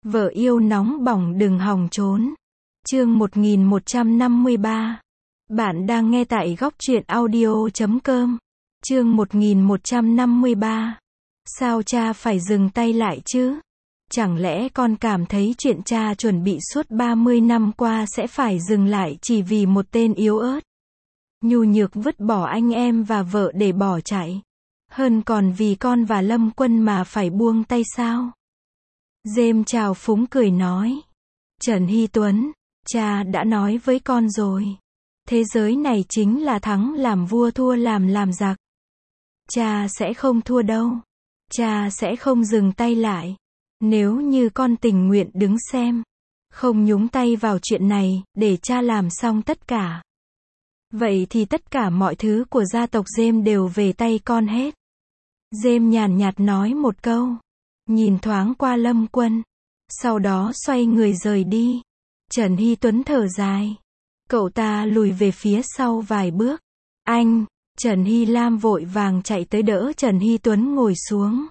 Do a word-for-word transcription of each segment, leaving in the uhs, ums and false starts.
Vợ yêu nóng bỏng đừng hòng trốn. Chương một nghìn một trăm năm mươi ba. Bạn đang nghe tại góc truyện audio chấm com. Chương một nghìn một trăm năm mươi ba. Sao cha phải dừng tay lại chứ? Chẳng lẽ con cảm thấy chuyện cha chuẩn bị suốt ba mươi năm qua sẽ phải dừng lại chỉ vì một tên yếu ớt, nhu nhược vứt bỏ anh em và vợ để bỏ chạy, hơn còn vì con và Lâm Quân mà phải buông tay sao? Dêm chào phúng cười nói. Trần Hy Tuấn, cha đã nói với con rồi. Thế giới này chính là thắng làm vua thua làm làm giặc. Cha sẽ không thua đâu. Cha sẽ không dừng tay lại. Nếu như con tình nguyện đứng xem, không nhúng tay vào chuyện này, để cha làm xong tất cả, vậy thì tất cả mọi thứ của gia tộc Dêm đều về tay con hết. Dêm nhàn nhạt nói một câu, nhìn thoáng qua Lâm Quân, sau đó xoay người rời đi. Trần Hy Tuấn thở dài. Cậu ta lùi về phía sau vài bước. Anh, Trần Hy Lam vội vàng chạy tới đỡ Trần Hy Tuấn ngồi xuống.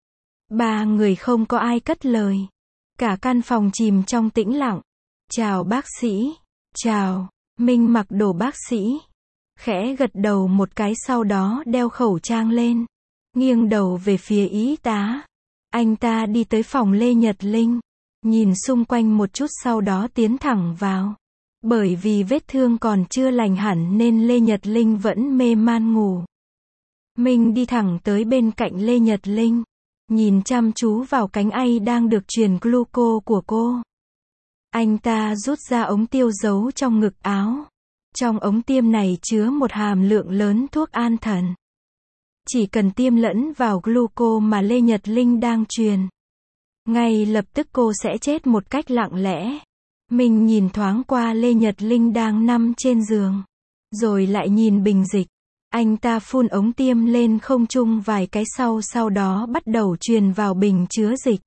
Ba người không có ai cất lời. Cả căn phòng chìm trong tĩnh lặng. Chào bác sĩ. Chào. Minh mặc đồ bác sĩ, khẽ gật đầu một cái sau đó đeo khẩu trang lên, nghiêng đầu về phía y tá. Anh ta đi tới phòng Lê Nhật Linh, nhìn xung quanh một chút sau đó tiến thẳng vào. Bởi vì vết thương còn chưa lành hẳn nên Lê Nhật Linh vẫn mê man ngủ. Minh đi thẳng tới bên cạnh Lê Nhật Linh, nhìn chăm chú vào cánh tay đang được truyền gluco của cô. Anh ta rút ra ống tiêu giấu trong ngực áo. Trong ống tiêm này chứa một hàm lượng lớn thuốc an thần. Chỉ cần tiêm lẫn vào gluco mà Lê Nhật Linh đang truyền, ngay lập tức cô sẽ chết một cách lặng lẽ. Mình nhìn thoáng qua Lê Nhật Linh đang nằm trên giường, rồi lại nhìn bình dịch. Anh ta phun ống tiêm lên không trung vài cái sau sau đó bắt đầu truyền vào bình chứa dịch.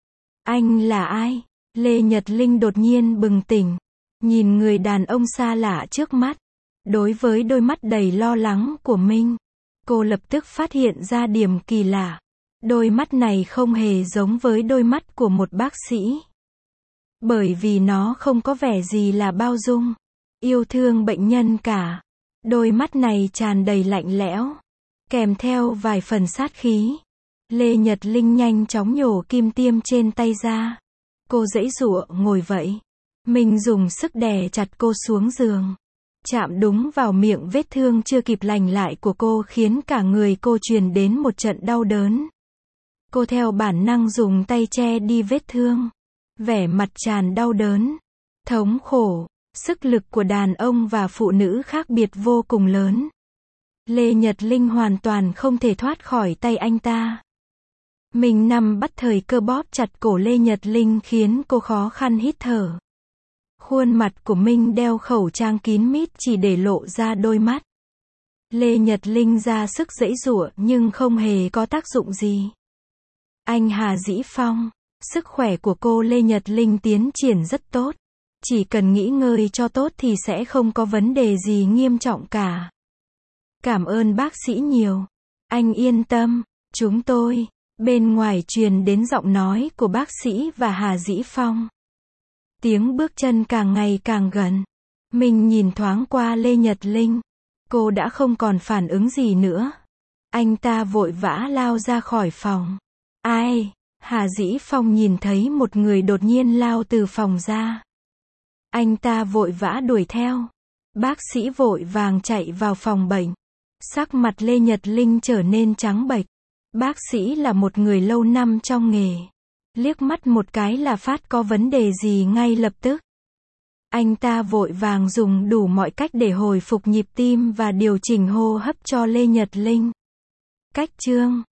Anh là ai? Lê Nhật Linh đột nhiên bừng tỉnh, nhìn người đàn ông xa lạ trước mắt. Đối với đôi mắt đầy lo lắng của Minh, cô lập tức phát hiện ra điểm kỳ lạ. Đôi mắt này không hề giống với đôi mắt của một bác sĩ. Bởi vì nó không có vẻ gì là bao dung, yêu thương bệnh nhân cả. Đôi mắt này tràn đầy lạnh lẽo, kèm theo vài phần sát khí. Lê Nhật Linh nhanh chóng nhổ kim tiêm trên tay ra. Cô giãy giụa ngồi vậy. Mình dùng sức đè chặt cô xuống giường, chạm đúng vào miệng vết thương chưa kịp lành lại của cô khiến cả người cô truyền đến một trận đau đớn. Cô theo bản năng dùng tay che đi vết thương, vẻ mặt tràn đau đớn, thống khổ. Sức lực của đàn ông và phụ nữ khác biệt vô cùng lớn. Lê Nhật Linh hoàn toàn không thể thoát khỏi tay anh ta. Mình nằm bắt thời cơ bóp chặt cổ Lê Nhật Linh khiến cô khó khăn hít thở. Khuôn mặt của Minh đeo khẩu trang kín mít chỉ để lộ ra đôi mắt. Lê Nhật Linh ra sức giãy giụa nhưng không hề có tác dụng gì. Anh Hà Dĩ Phong, sức khỏe của cô Lê Nhật Linh tiến triển rất tốt. Chỉ cần nghỉ ngơi cho tốt thì sẽ không có vấn đề gì nghiêm trọng cả. Cảm ơn bác sĩ nhiều. Anh yên tâm, chúng tôi. Bên ngoài truyền đến giọng nói của bác sĩ và Hà Dĩ Phong. Tiếng bước chân càng ngày càng gần. Mình nhìn thoáng qua Lê Nhật Linh. Cô đã không còn phản ứng gì nữa. Anh ta vội vã lao ra khỏi phòng. Ai? Hà Dĩ Phong nhìn thấy một người đột nhiên lao từ phòng ra. Anh ta vội vã đuổi theo. Bác sĩ vội vàng chạy vào phòng bệnh. Sắc mặt Lê Nhật Linh trở nên trắng bệch. Bác sĩ là một người lâu năm trong nghề. Liếc mắt một cái là phát có vấn đề gì ngay lập tức. Anh ta vội vàng dùng đủ mọi cách để hồi phục nhịp tim và điều chỉnh hô hấp cho Lê Nhật Linh. Cách chương